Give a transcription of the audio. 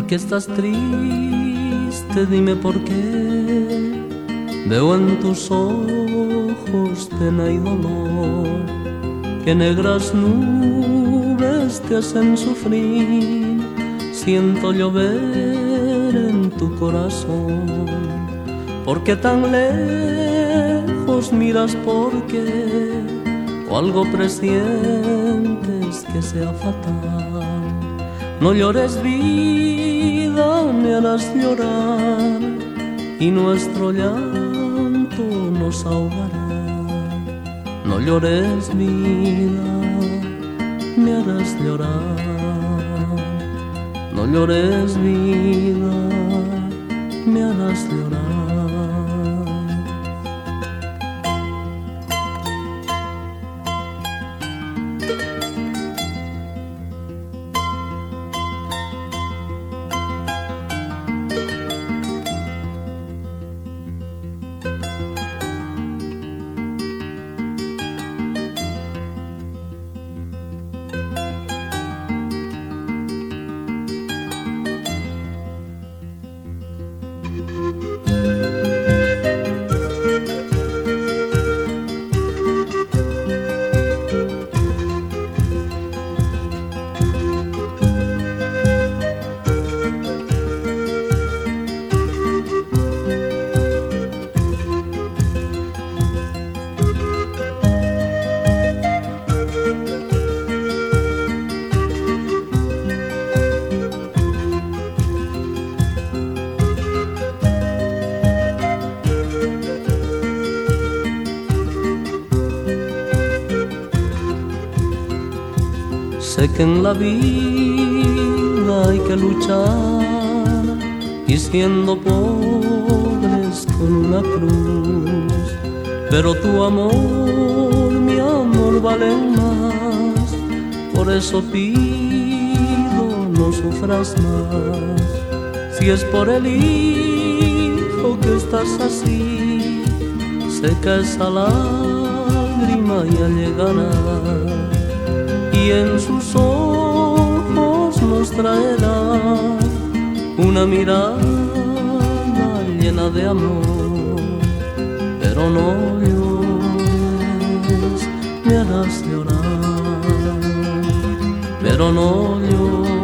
qué estás triste? Dime por qué. Veo en tus ojos pena y dolor, que negras nubes te hacen sufrir. Siento llover en tu corazón. ¿Por qué tan lejos miras? ¿Por qué? ¿O algo presientes que sea fatal? No llores, vida, me harás llorar, y nuestro llanto nos ahogará. No llores, vida, me harás llorar. No llores, vida, me harás llorar. Sé que en la vida hay que luchar, y siendo pobres con una cruz, pero tu amor, mi amor, vale más. Por eso pido, no sufras más. Si es por el hijo que estás así, seca esa lágrima ya llegará, y en sus ojos nos traerá una mirada llena de amor. Pero no llores, me harás llorar. Pero no llores,